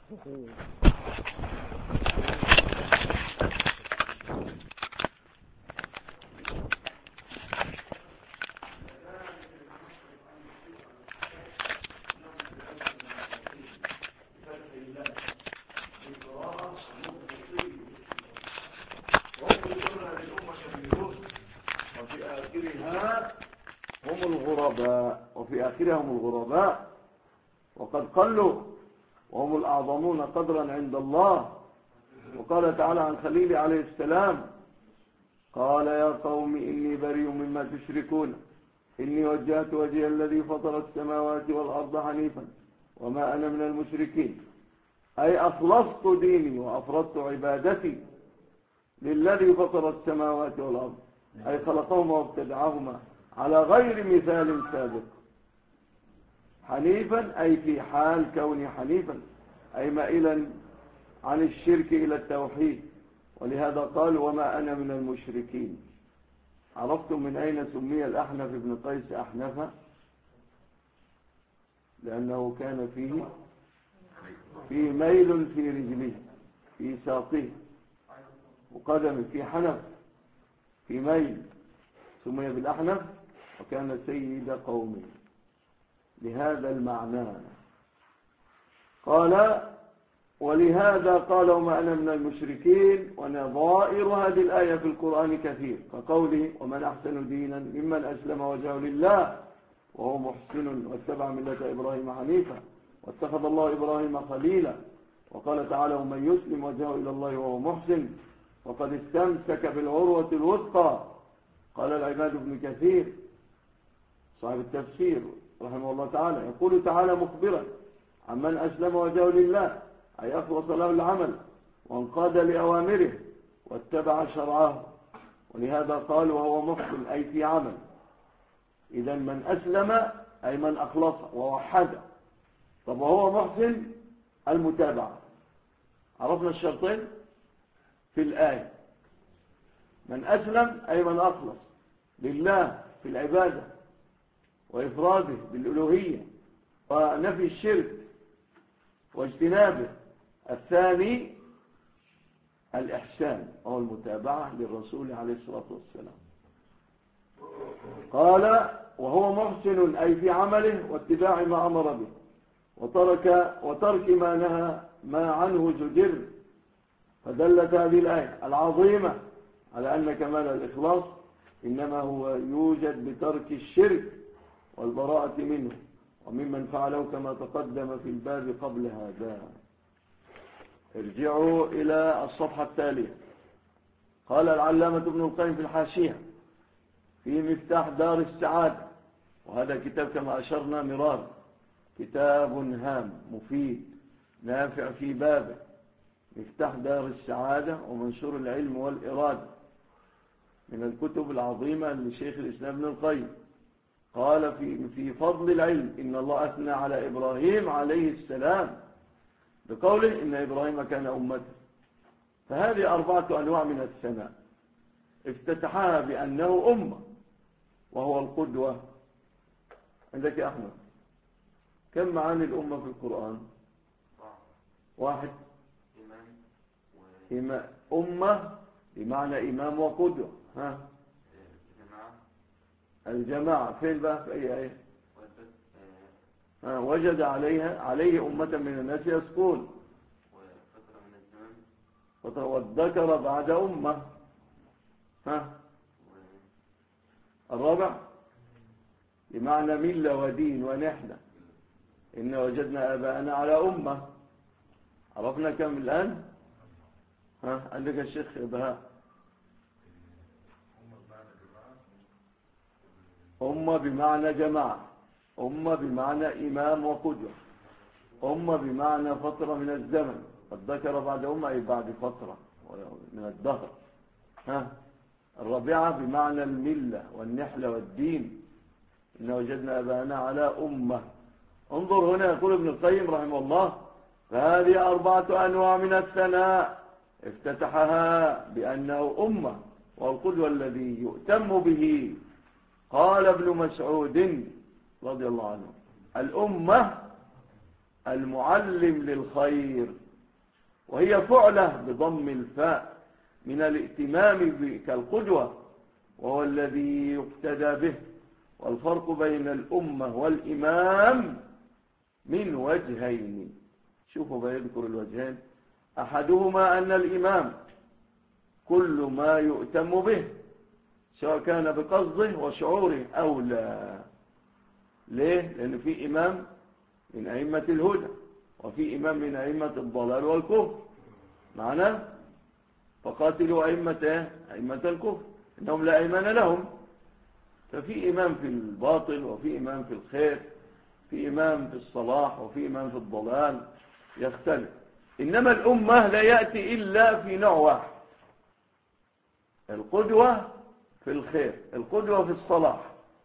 وفي آخرها هم الغرباء وقد قلوا وهم الأعظمون قدرا عند الله. وقال تعالى عن خليل عليه السلام: قال يا قوم إني بريء مما تشركون إني وجهت وجهي الذي فطر السماوات والأرض حنيفا وما أنا من المشركين، أي أخلصت ديني وأفردت عبادتي للذي فطر السماوات والأرض، أي خلقهما وابتدعهما على غير مثال سابق. حنيفا أي في حال كوني حنيفا، أي مائلا عن الشرك إلى التوحيد. ولهذا قال: وما أنا من المشركين. عرفتم من أين سمي الأحنف بن قيس أحنفا؟ لأنه كان فيه ميل في رجله، في ساقه وقدمه، في حنف، في ميل، سمي بالأحنف، وكان سيد قومه لهذا المعنى. قال: ولهذا قال وما أنا من المشركين. ونظائر هذه الآية في القرآن كثير، كقوله: ومن أحسن دينا ممن أسلم وجهه لله وهو محسن واتبع ملة إبراهيم حنيفا واتخذ الله إبراهيم خليلا. وقال تعالى: ومن يسلم وجهه إلى الله وهو محسن وقد استمسك بالعروة الوثقى. قال العماد بن كثير صاحب التفسير رحمه الله تعالى: يقول تعالى مخبرا عمن أسلم وجهه لله، أي أخلص له العمل وانقاد لأوامره واتبع شرعه. ولهذا قال: وهو محسن أي في عمل. إذا من أسلم أي من أخلص ووحد. طب وهو محسن المتابعة. عرفنا الشرطين في الآية: من أسلم أي من أخلص لله في العبادة وإفراده بالألوهية ونفي الشرك واجتنابه. الثاني الإحسان أو المتابعة للرسول عليه الصلاة والسلام. قال: وهو محسن أي في عمله واتباع ما أمر به وترك ما نهى ما عنه زجر. فدلت هذه الآية العظيمة على أن كمال الإخلاص إنما هو يوجد بترك الشرك والبراءة منه وممن فعله كما تقدم في الباب قبل هذا. ارجعوا إلى الصفحة التالية. قال العلامة ابن القيم في الحاشية في مفتاح دار السعادة، وهذا كتاب كما أشرنا مرارا كتاب هام مفيد نافع في بابه، مفتاح دار السعادة ومنشور العلم والإرادة، من الكتب العظيمة لشيخ الإسلام ابن القيم. قال في فضل العلم: إن الله أثنى على إبراهيم عليه السلام بقوله: إن إبراهيم كان أمته. فهذه 4 أنواع من الثناء، افتتحها بأنه أمة وهو القدوة. عندك يا أحمد كم معاني الأمة في القرآن؟ 1. أمة بمعنى إمام وقدوة. ها؟ الجماعة فين بقى في أي آية؟ وجد عليه أمة من الناس يسكون والذكر بعد أمة. ها؟ الرابع بمعنى ملة ودين ونحلة، إن وجدنا آباءنا على أمة. عرفنا كم الآن؟ ها؟ عندك الشيخ بهاء. أمة بمعنى جماعة، أمة بمعنى إمام وقدوة، أمة بمعنى فترة من الزمن. قد ذكر بعد أمة أي بعد فترة من الدهر. ها؟ الرابعة بمعنى الملة والنحلة والدين، إن وجدنا أبانا على أمة. انظر هنا يقول ابن القيم رحمه الله: فهذه 4 أنواع من الثناء، افتتحها بأنه أمة والقدوة الذي يؤتم به. قال ابن مسعود رضي الله عنه: الأمة المعلم للخير، وهي فعلة بضم الفاء من الائتمام كالقدوة، وهو الذي يقتدى به. والفرق بين الأمة والإمام من وجهين. شوفوا بيذكر الوجهين. أحدهما أن الإمام كل ما يؤتم به سواء كان بقصده وشعوره أو لا. ليه؟ لأن في إمام من أئمة الهدى وفي إمام من أئمة الضلال والكفر معنا. فقاتلوا أئمة الكفر إنهم لا إيمان لهم. ففي إمام في الباطل وفي إمام في الخير، في إمام في الصلاح وفي إمام في الضلال، يختلف. إنما الأمة لا يأتي إلا في نوع واحد: القدوة في الخير، القدوة في الصلاح.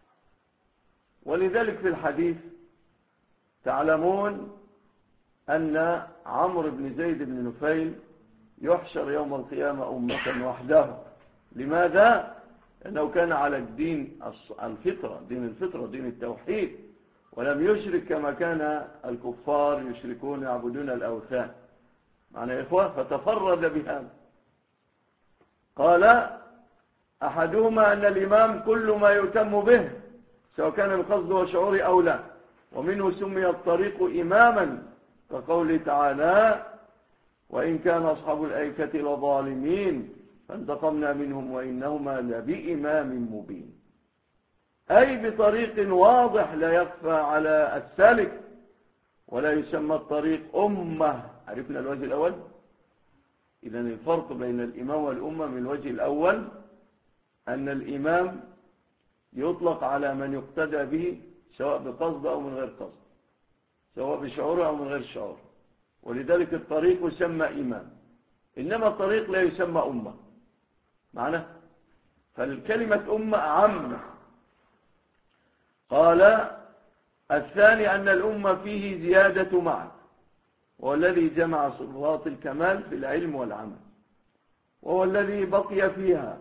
ولذلك في الحديث تعلمون أن عمرو بن زيد بن نفيل يحشر يوم القيامة أمة وحده. لماذا؟ لأنه كان على الدين الفطرة، دين الفطرة، دين التوحيد، ولم يشرك كما كان الكفار يشركون يعبدون الأوثان. معنى يا إخوة، فتفرد بهذا. قال أحدهما أن الإمام كل ما يتم به سواء كان القصد وشعور أو لا، ومنه سمي الطريق إماما كقوله تعالى: وإن كان أصحاب الأيكة لظالمين فانتقمنا منهم وإنهما لبإمام مبين. أي بطريق واضح لا يخفى على السالك، ولا يسمى الطريق أمة. عرفنا الوجه الأول. إذن الفرق بين الإمام والأمة من الوجه الأول أن الإمام يطلق على من يقتدى به سواء بقصد أو من غير قصد، سواء بشعور أو من غير شعور، ولذلك الطريق يسمى إمام. إنما الطريق لا يسمى أمة معنا. فالكلمة أمة عامة. قال الثاني أن الأمة فيه زيادة معنى، وهو الذي جمع صفات الكمال في العلم والعمل، وهو الذي بقي فيها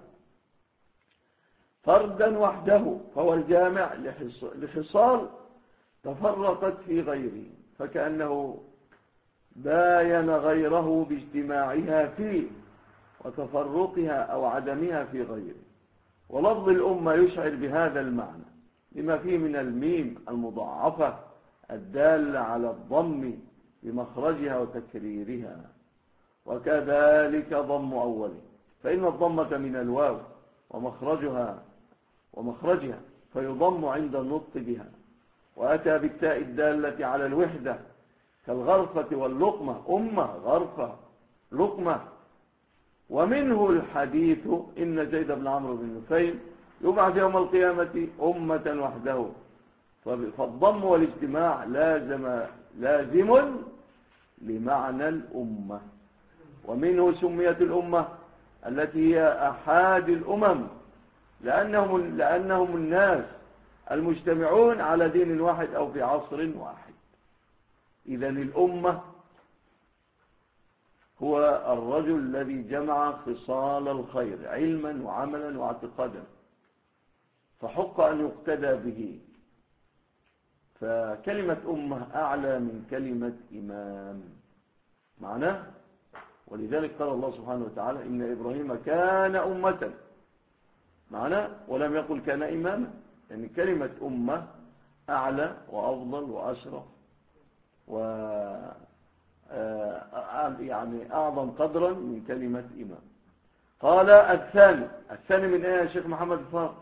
فردا وحده، فهو الجامع لخصال تفرقت في غيره، فكأنه باين غيره باجتماعها فيه وتفرقها أو عدمها في غيره. ولفظ الأمة يشعر بهذا المعنى لما فيه من الميم المضاعفة الدالة على الضم بمخرجها وتكريرها، وكذلك ضم أوله، فإن الضمة من الواو ومخرجها فيضم عند النطق بها. وأتى بالتاء الدالة على الوحدة كالغرفة واللقمة، أمة غرفة لقمة. ومنه الحديث إن زيد بن عمرو بن نفيل يبعث يوم القيامة أمة وحده، فالضم والاجتماع لازم لمعنى الأمة. ومنه سميت الأمة التي هي أحد الأمم، لأنهم الناس المجتمعون على دين واحد أو في عصر واحد. إذن الأمة هو الرجل الذي جمع خصال الخير علما وعملا واعتقادا، فحق أن يقتدى به. فكلمة أمة أعلى من كلمة إمام معناه. ولذلك قال الله سبحانه وتعالى: إن إبراهيم كان أمة معناه، ولم يقل كان إماما. يعني كلمة أمة أعلى وأفضل وأشرف يعني أعظم قدرا من كلمة إمام. قال الثاني من إيه يا شيخ محمد الفار؟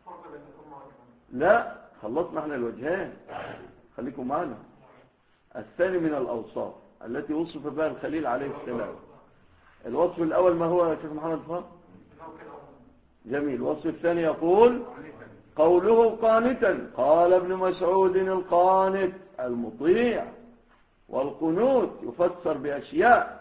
لا، خلصنا احنا الوجهين، خليكم معنا. الثاني من الأوصاف التي وصف بها الخليل عليه السلام. الوصف الأول ما هو يا شيخ محمد الفار؟ جميل. الوصف الثاني يقول قوله قانتا. قال ابن مسعود: القانت المطيع. والقنوت يفسر بأشياء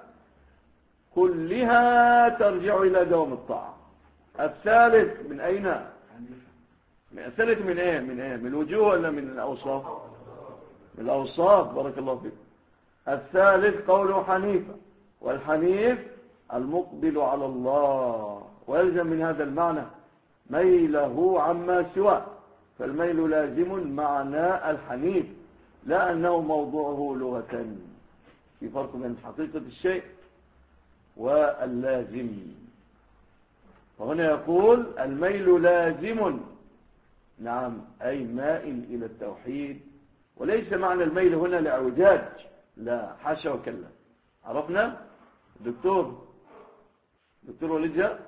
كلها ترجع إلى دوام الطاعة. الثالث من أين؟ الثالث من إيه؟ من الوجوه ولا من الأوصاف؟ من الأوصاف، بارك الله فيك. الثالث قوله حنيفة، والحنيف المقبل على الله، ويلزم من هذا المعنى ميله عما سواه، فالميل لازم معنى الحنيف، لا أنه موضوعه لغة. في فرق بين حقيقة الشيء واللازم. فهنا يقول الميل لازم، نعم، أي مائل إلى التوحيد، وليس معنى الميل هنا لعوجاج، لا، حاشا وكلا. عرفنا؟ دكتور ولد جاء؟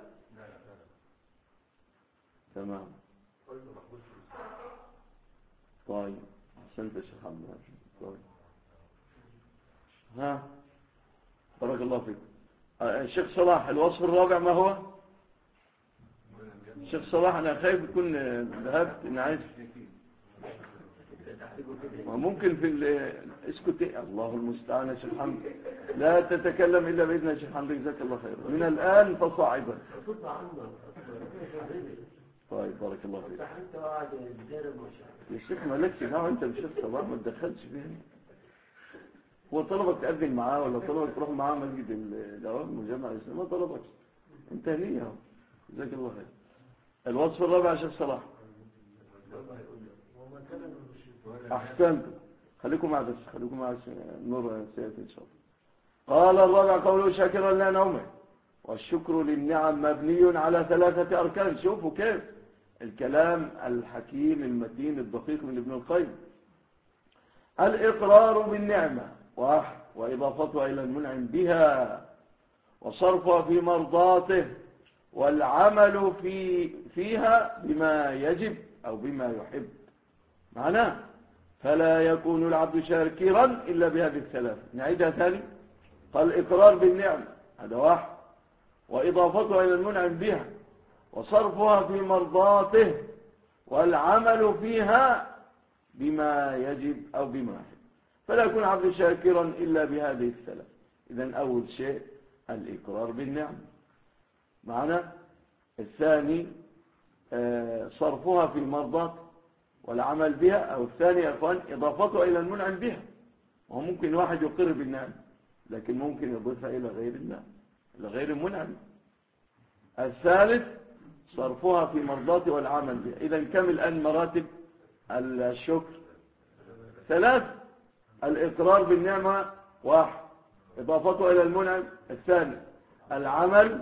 تمام. طيب أحسنت يا شيخ عبد الله. طيب ها، بارك الله فيك. الشيخ صلاح، الوصف الرابع ما هو؟ الشيخ صلاح أنا خايف يكون ذهبت، أنا عايز وممكن في اسكت. الله المستعان يا شيخ حمد، لا تتكلم إلا بإذن يا شيخ حمد، جزاك الله خير. من الآن فصاعدا. طيب بارك الله فيك يا شيخ. مالكش دعوه انت بشيخ صلاح، ما تدخلش فيه. هو طلبك تقدم معاه ولا طلبك تروح معاه مسجد العلم والجامعه الاسلاميه؟ ما طلبكش، انت هنيه اهو، جزاك الله خير. الوصف الرابع يا شيخ صلاح. احسنت، خليكم مع النور سيأتي ان شاء الله. قال الرابع قوله شاكرا لا نومه. والشكر للنعم مبني على 3 أركان. شوفوا كيف الكلام الحكيم المتين الدقيق من ابن القيم. الإقرار بالنعمة واحد، وإضافتها إلى المنعم بها، وصرفها في مرضاته، والعمل فيها بما يجب أو بما يحب. معناه فلا يكون العبد شاكرا إلا بهذه الثلاثة. نعيدها ثاني. قال الإقرار بالنعمة، هذا واحد، وإضافتها إلى المنعم بها، وصرفها في مرضاته، والعمل فيها بما يجب أو بما يحب. فلا يكون عبد شاكرا إلا بهذه الثلاث. إذن أول شيء الإقرار بالنعمة معنا. الثاني صرفها في المرضات والعمل بها، أو الثاني يا أخوان إضافتها إلى المنعم بها. وممكن واحد يقر بالنعمة لكن ممكن يضيفها إلى غير النعم، إلى غير المنعم. الثالث صرفها في مرضاته والعمل بها. إذن كم الآن مراتب الشكر؟ 3. الإقرار بالنعمة واحد، إضافتها إلى المنعم الثاني، العمل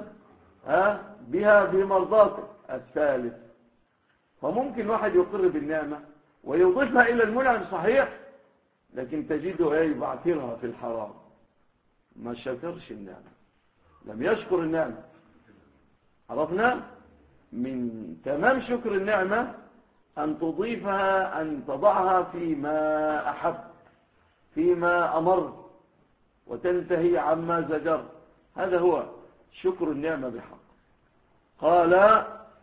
بها في مرضاته الثالث. فممكن واحد يقر بالنعمة ويضيفها إلى المنعم صحيح، لكن تجده يبعثرها في الحرام، ما شكرش النعمة، لم يشكر النعمة. عرفنا من تمام شكر النعمة أن تضيفها، أن تضعها فيما أحب، فيما أمر، وتنتهي عما زجر. هذا هو شكر النعمة بحق. قال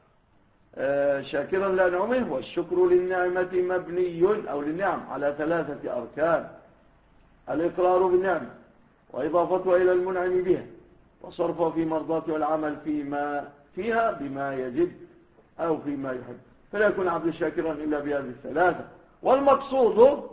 شاكرا لأنعمه. والشكر للنعمة مبني أو للنعم على 3 أركان: الإقرار بالنعمة، وإضافتها إلى المنعم بها، وصرفها في مرضاته والعمل فيها بما يجب أو فيما يحب. فلا يكون عبد شاكرا إلا بهذه الثلاثة. والمقصود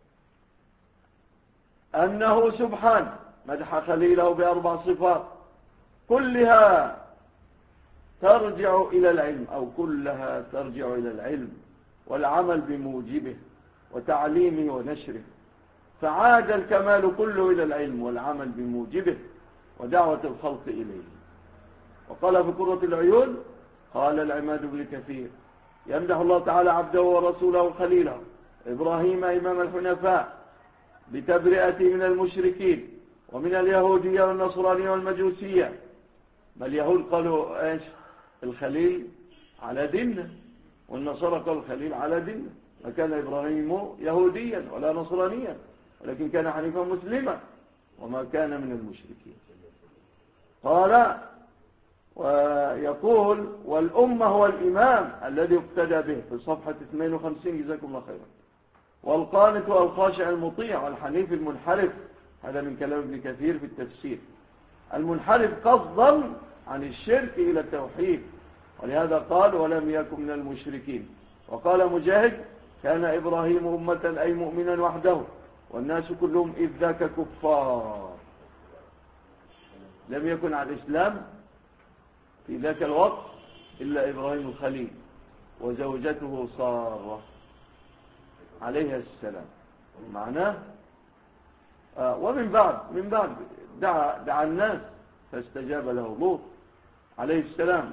أنه سبحانه مدح خليله ب4 صفات كلها ترجع إلى العلم، أو كلها ترجع إلى العلم والعمل بموجبه وتعليمه ونشره. فعاد الكمال كله إلى العلم والعمل بموجبه ودعوة الخلق إليه. وقال في قرة العيون، قال العماد بن كثير يمدح الله تعالى عبده ورسوله خليله إبراهيم إمام الحنفاء بتبرئته من المشركين ومن اليهودية والنصرانية والمجوسية. ما اليهود قالوا ايش؟ الخليل على ديننا، والنصارى قالوا الخليل على ديننا. وكان إبراهيم يهوديا ولا نصرانيا، ولكن كان حنيفا مسلما وما كان من المشركين. قال ويقول والأمة هو الإمام الذي اقتدى به في صفحة 52، جزاكم الله خيرا. والقانت والخاشع المطيع والحنيف المنحرف. هذا من كلام ابن كثير في التفسير. المنحرف قصدا عن الشرك إلى التوحيد، ولهذا قال ولم يكن من المشركين. وقال مجاهد كان إبراهيم أمة أي مؤمنا وحده، والناس كلهم إذ ذاك كفار. لم يكن على الإسلام في ذاك الوقت إلا إبراهيم الخليل وزوجته سارة عليها السلام. معناه ومن بعد دعا الناس فاستجاب له لوط عليه السلام.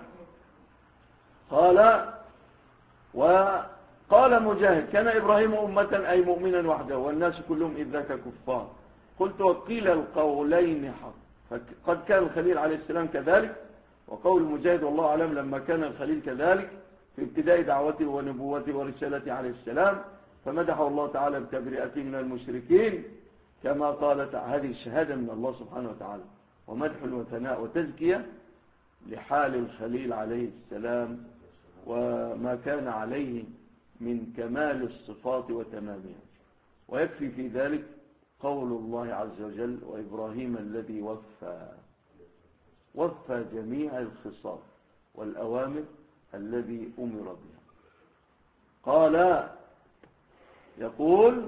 وقال مجاهد كان إبراهيم أمة أي مؤمنا وحده والناس كلهم إذ ذاك كفار. قلت وقيل القولين حق، فقد كان الخليل عليه السلام كذلك، وقول مجاهد والله أعلم لما كان الخليل كذلك في ابتداء دعوته ونبوته ورسالته عليه السلام، فمدحه الله تعالى بتبرئته من المشركين كما قالت. هذه الشهادة من الله سبحانه وتعالى ومدح وثناء وتزكية لحال الخليل عليه السلام وما كان عليه من كمال الصفات وتمامها. ويكفي في ذلك قول الله عز وجل وإبراهيم الذي وفى جميع الخصال والأوامر الذي أمر بها. قال يقول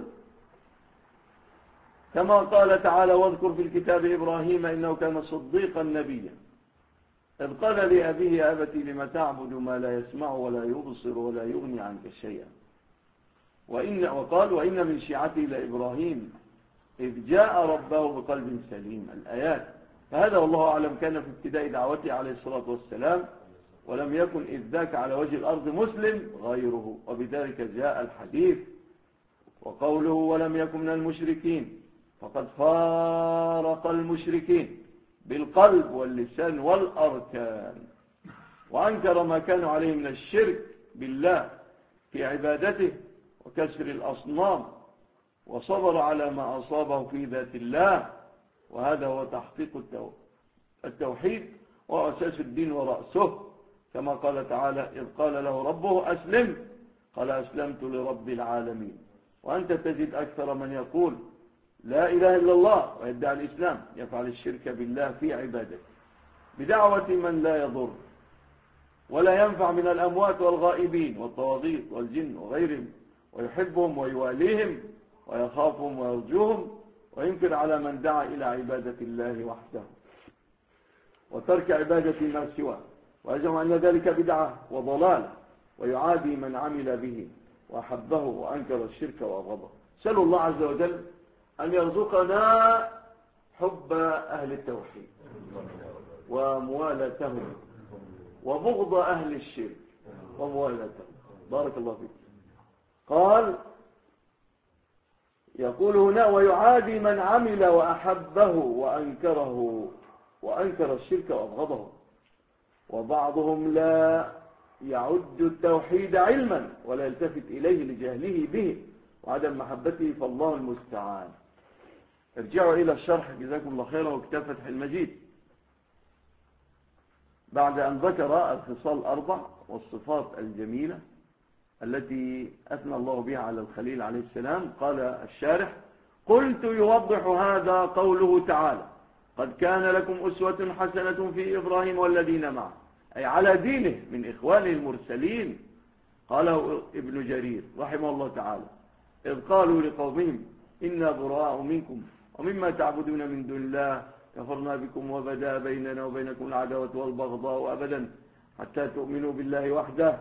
كما قال تعالى واذكر في الكتاب إبراهيم إنه كان صديقا نبيا إذ قال لأبيه يا أبت لم تعبد ما لا يسمع ولا يبصر ولا يغني عنك شيئا وقال وإن من شيعته لإبراهيم إذ جاء ربه بقلب سليم الآيات. فهذا والله أعلم كان في ابتداء دعوته عليه الصلاة والسلام، ولم يكن إذ ذاك على وجه الأرض مسلم غيره، وبذلك جاء الحديث. وقوله ولم يكن من المشركين فقد فارق المشركين بالقلب واللسان والأركان، وأنكر ما كانوا عليه من الشرك بالله في عبادته وكسر الأصنام، وصبر على ما أصابه في ذات الله، وهذا هو تحقيق التوحيد وأساس الدين ورأسه، كما قال تعالى إذ قال له ربه أسلم قال أسلمت لرب العالمين. وأنت تجد أكثر من يقول لا إله إلا الله ويدعي الإسلام يفعل الشرك بالله في عبادته بدعوة من لا يضر ولا ينفع من الأموات والغائبين والطواغيت والجن وغيرهم، ويحبهم ويواليهم ويخافهم ويرجوهم، وينكر على من دعا إلى عبادة الله وحده وترك عبادة ما سواه، ويجمع أن ذلك بدعة وضلال، ويعادي من عمل به وأحبه وأنكر الشرك وأبغضه. سأل الله عز وجل أن يرزقنا حب أهل التوحيد وموالاتهم وبغض أهل الشرك وموالاتهم. بارك الله فيك. قال يقول هنا ويعادي من عمل وأحبه وأنكر الشرك وأبغضه. وبعضهم لا يعد التوحيد علما ولا يلتفت إليه لجهله به وعدم محبته، فالله المستعان. ارجعوا إلى الشرح جزاكم الله خيرا وكتاب فتح المجيد بعد أن ذكر الخصال الأربع والصفات الجميلة التي أثنى الله بها على الخليل عليه السلام. قال الشارح قلت يوضح هذا قوله تعالى قد كان لكم أسوة حسنة في إبراهيم والذين معه، أي على دينه من إخوانه المرسلين. قاله ابن جرير رحمه الله تعالى إذ قالوا لقومهم إنا براء منكم ومما تعبدون من دون الله كفرنا بكم وبدا بيننا وبينكم العداوة والبغضاء أبدا حتى تؤمنوا بالله وحده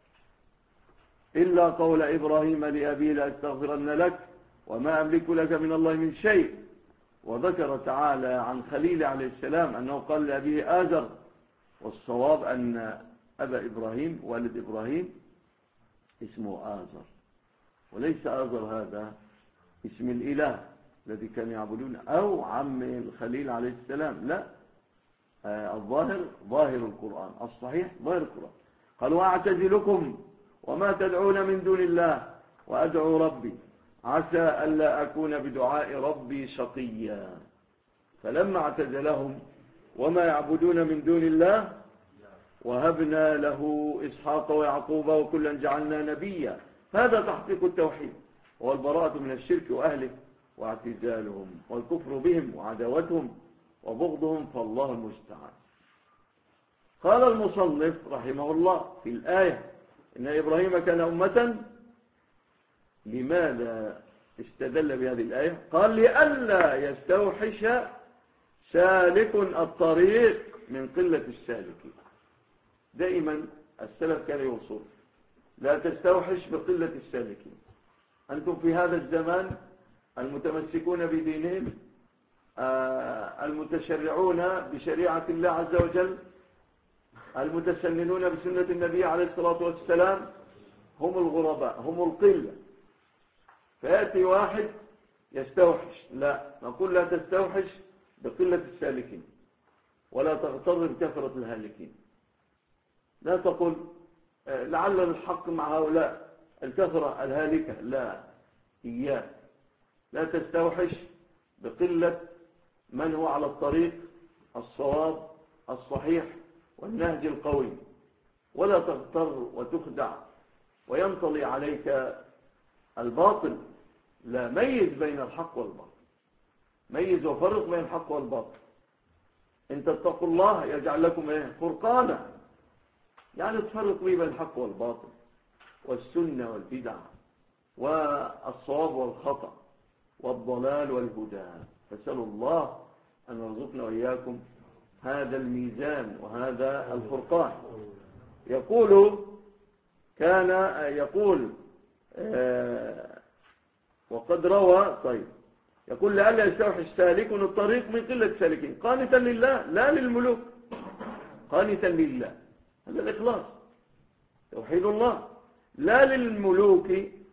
إلا قول إبراهيم لأبيه لأستغفرن لك وما أملك لك من الله من شيء. وذكر تعالى عن خليل عليه السلام أنه قال لأبيه آزر، والصواب أن أبا إبراهيم والد إبراهيم اسمه آزر، وليس آزر هذا اسم الإله الذي كانوا يعبدون أو عم الخليل عليه السلام، لا، الظاهر ظاهر القرآن الصحيح ظاهر القرآن. قالوا أعتزلكم وما تدعون من دون الله وأدعو ربي عسى ألا أكون بدعاء ربي شقيا. فلما اعتزلهم وما يعبدون من دون الله وهبنا له إسحاق ويعقوب وكلا جعلنا نبيا. هذا تحقيق التوحيد والبراءة من الشرك وأهله واعتزالهم والكفر بهم وعداوتهم وبغضهم، فالله المستعان. قال المصنف رحمه الله في الآية إن إبراهيم كان أمة. لماذا استدل بهذه الآية؟ قال لئلا يستوحش سالك الطريق من قلة السالكين. دائما السلف كان يوصل لا تستوحش بقلة السالكين. أنتم في هذا الزمان المتمسكون بدينهم المتشرعون بشريعة الله عز وجل المتسننون بسنة النبي عليه الصلاة والسلام هم الغرباء، هم القلة. فيأتي واحد يستوحش، لا نقول لا تستوحش بقلة السالكين ولا تغتر بكثرة الهالكين. لا تقول لعل الحق مع هؤلاء الكثرة الهالكة، لا، إياك لا تستوحش بقلة من هو على الطريق الصواب الصحيح والنهج القوي، ولا تغتر وتخدع وينطلي عليك الباطل. لا، ميز بين الحق والباطل، ميز وفرق بين الحق والباطل. إن تتقوا الله يجعل لكم فرقانا، يعني تفرق بين الحق والباطل والسنة والبدع والصواب والخطأ والضلال والهدى. فسأل الله أن يرزقنا وإياكم هذا الميزان وهذا الفرقان. يقول وقد روى يقول لئلا يستوحش سالك الطريق من قلة سالكين قانتا لله لا للملوك، قانتا لله، هذا الإخلاص توحيد الله، لا للملوك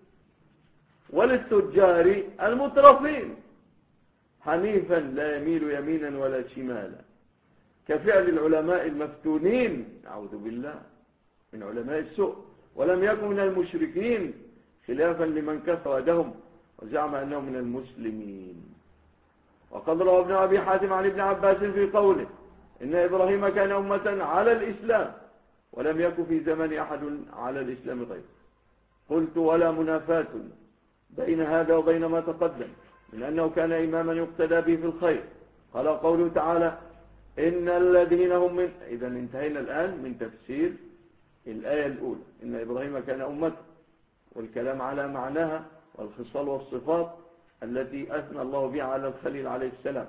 وللتجار المترفين، حنيفا لا يميل يمينا ولا شمالا، كفعل العلماء المفتونين، أعوذ بالله من علماء السوء، ولم يكن من المشركين، خلافا لمن كفر دهم وزعم أنه من المسلمين. وقد روى ابن أبي حاتم عن ابن عباس في قوله إن إبراهيم كان أمة على الإسلام ولم يكن في زمن أحد على الإسلام غيره. قلت ولا منافاة بين هذا وبين ما تقدم من أنه كان إماما يقتدى به في الخير. قال قوله تعالى إن الذين هم من، إذا انتهينا الآن من تفسير الآية الأولى إن إبراهيم كان أمة، والكلام على معناها والخصال والصفات التي أثنى الله بها على الخليل عليه السلام.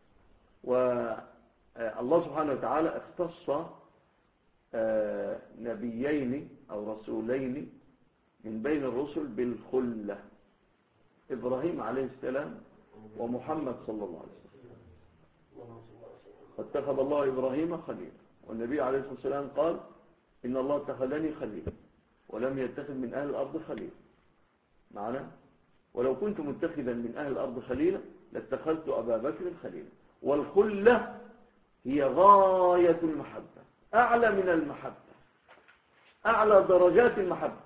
والله سبحانه وتعالى اختص نبيين أو رسولين من بين الرسل بالخلة، إبراهيم عليه السلام ومحمد صلى الله عليه وسلم. فاتخذ الله إبراهيم خليلا، والنبي عليه الصلاة والسلام قال إن الله اتخذني خليلا ولم يتخذ من أهل الأرض خليلا. معنا؟ ولو كنت متخذا من أهل الأرض خليلا لاتخذت أبا بكر خليلا. والخلة هي غاية المحبة، أعلى من المحبة، أعلى درجات المحبة.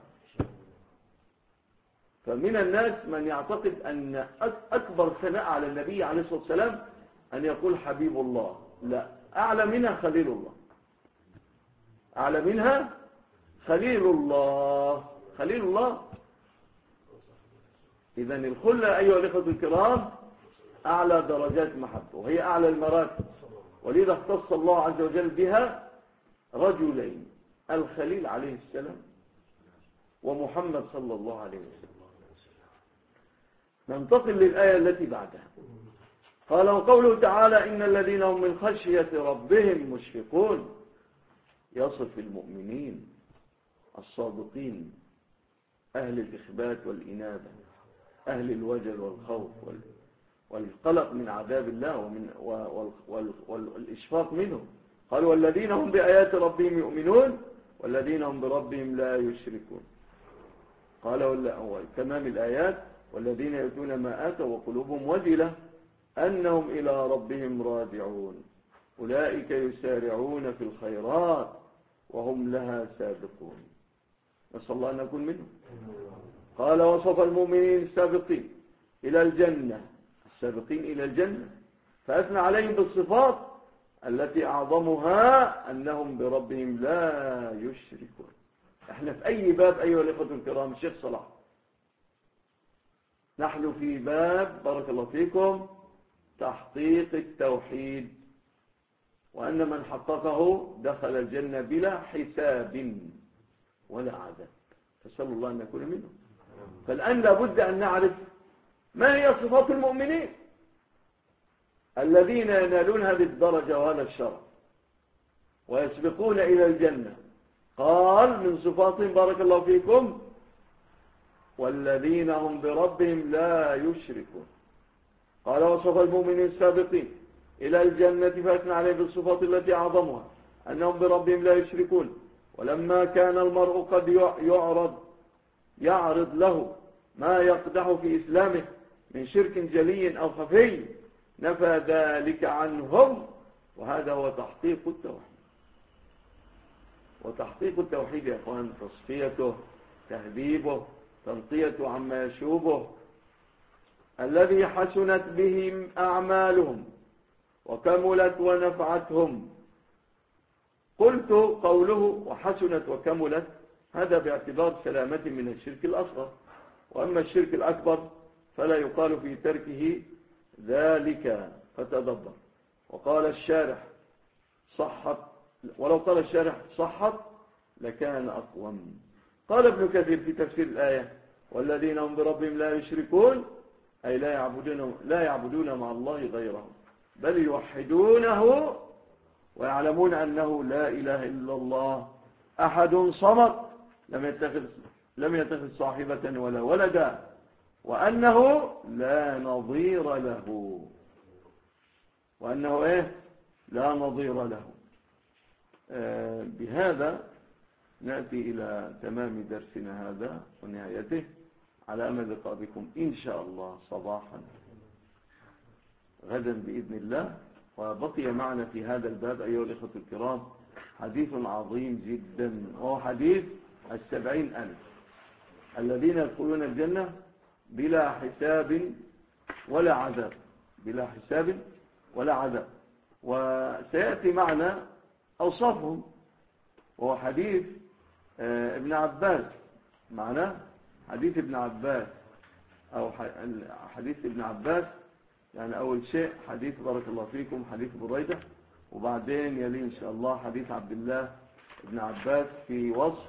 فمن الناس من يعتقد أن أكبر ثناء على النبي عليه الصلاة والسلام أن يقول حبيب الله، لا، أعلى منها خليل الله، أعلى منها خليل الله، خليل الله. إذن الخلة أيها الإخوة الكرام أعلى درجات المحبة وهي أعلى المراتب، ولذا اختص الله عز وجل بها رجلين، الخليل عليه السلام ومحمد صلى الله عليه وسلم. ننتقل للآية التي بعدها. قال وقوله تعالى إن الذين هم من خشية ربهم مشفقون، يصف المؤمنين الصادقين أهل الإخبات والإنابة، أهل الوجل والخوف والقلق من عذاب الله والإشفاق منه. قال والذين هم بآيات ربهم يؤمنون والذين هم بربهم لا يشركون. قال تمام الآيات والذين يؤتون ما آتوا وقلوبهم وجلة أنهم إلى ربهم راجعون أولئك يسارعون في الخيرات وهم لها سابقون. نسأل الله أن نكون منهم. قال وصف المؤمنين السابقين إلى الجنة، السابقين إلى الجنة، فأثنى عليهم بالصفات التي أعظمها أنهم بربهم لا يشركون. احنا في أي باب أيها الإخوة الكرام؟ الشيخ صلاح، نحن في باب بارك الله فيكم تحقيق التوحيد، وأن من حققه دخل الجنة بلا حساب ولا عذاب. فسأل الله أن نكون منهم. فالآن لابد أن نعرف ما هي صفات المؤمنين الذين ينالون هذه الدرجة وهذا الشرف ويسبقون إلى الجنة. قال من صفاتهم بارك الله فيكم والذين هم بربهم لا يشركون. قال وصف المؤمنين السابقين إلى الجنة فأثنى عليهم بالصفات التي أعظمها أنهم بربهم لا يشركون. ولما كان المرء قد يعرض له ما يقدح في إسلامه من شرك جلي أو خفي نفى ذلك عنهم، وهذا هو تحقيق التوحيد. وتحقيق التوحيد يا أخوان تصفيته، تهذيبه، تنقيته عما يشوبه، الذي حسنت بهم أعمالهم وكملت ونفعتهم. قلت قوله وحسنت وكملت هذا باعتبار سلامة من الشرك الأصغر، وأما الشرك الأكبر فلا يقال في تركه ذلك. فتدبر. وقال الشارح صحت، ولو قال الشارح صحت لكان أقوم. قال ابن كثير في تفسير الآية والذين هم بربهم لا يشركون أي لا يعبدون مع الله غيره بل يوحدونه ويعلمون أنه لا إله إلا الله أحد صمد لم يتخذ صاحبة ولا ولدا وأنه لا نظير له. وأنه لا نظير له. بهذا نأتي إلى تمام درسنا هذا ونهايته، على أمل لقاء بكم إن شاء الله صباحا غدا بإذن الله. وبقي معنا في هذا الباب أيها الإخوة الكرام حديث عظيم جدا، وهو حديث 70,000 الذين يدخلون الجنة بلا حساب ولا عذاب. بلا حساب ولا عذاب. وسيأتي معنا أوصافهم، وهو حديث ابن عباس. معناه حديث ابن عباس أو حديث ابن عباس. يعني أول شيء حديث بارك الله فيكم حديث بريدة، وبعدين يلي إن شاء الله حديث عبد الله ابن عباس في وصف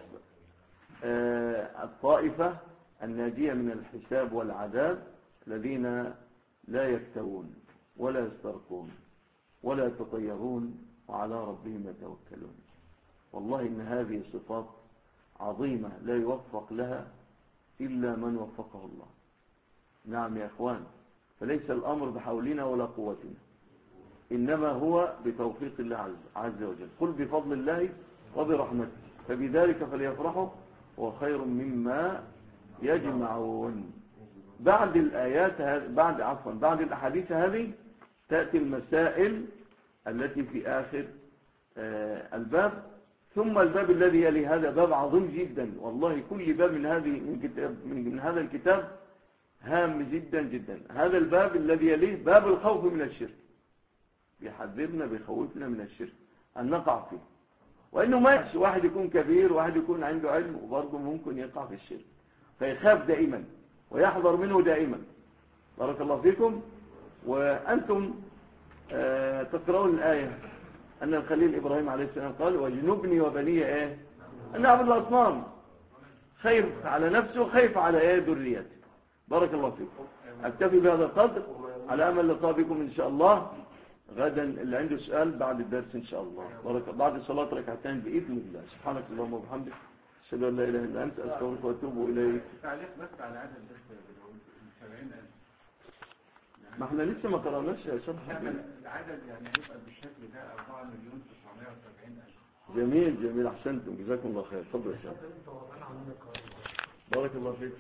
الطائفة الناجية من الحساب والعذاب الذين لا يكتوون ولا يسترقون ولا يتطيرون وعلى ربهم يتوكلون. والله إن هذه صفات عظيمة لا يوفق لها إلا من وفقه الله. نعم يا أخوان، فليس الأمر بحولنا ولا قوتنا، إنما هو بتوفيق الله عز وجل. قل بفضل الله وبرحمته فبذلك فليفرحوا وخير مما يجمعون. بعد الآيات بعد الأحاديث هذه تأتي المسائل التي في آخر الباب، ثم الباب الذي يلي هذا باب عظيم جدا. والله كل باب من هذا الكتاب هام جدا جدا. هذا الباب الذي يليه باب الخوف من الشرك، بيحذرنا بيخوفنا من الشرك أن نقع فيه. وإنه ما يحش واحد يكون كبير وواحد يكون عنده علم وبرضه ممكن يقع في الشرك، فيخاف دائما ويحذر منه دائما. بارك الله فيكم. وأنتم تقرؤون الآية أن الخليل إبراهيم عليه السلام قال واجنبني وبني أن نعبد الأصنام. خايف على نفسه وخايف على ذريته. بارك الله فيكم. أكتفي بهذا القدر على أمل لقاء بكم إن شاء الله غدا. اللي عنده سؤال بعد الدرس إن شاء الله بعد الصلاة ركعتين بإذن الله. سبحانك اللهم وبحمدك أشهد أن لا إله إلا أنت أستغفرك وأتوب إليك. تعليق بس على عدد بس 70,000. ما احنا لسه ما قرأناش يا شرح. العدد يعني هيبقى بالشكل ده 4,970,000. جميل أحسنتم جزاكم الله خير. تفضل يا شرح. بارك الله فيك.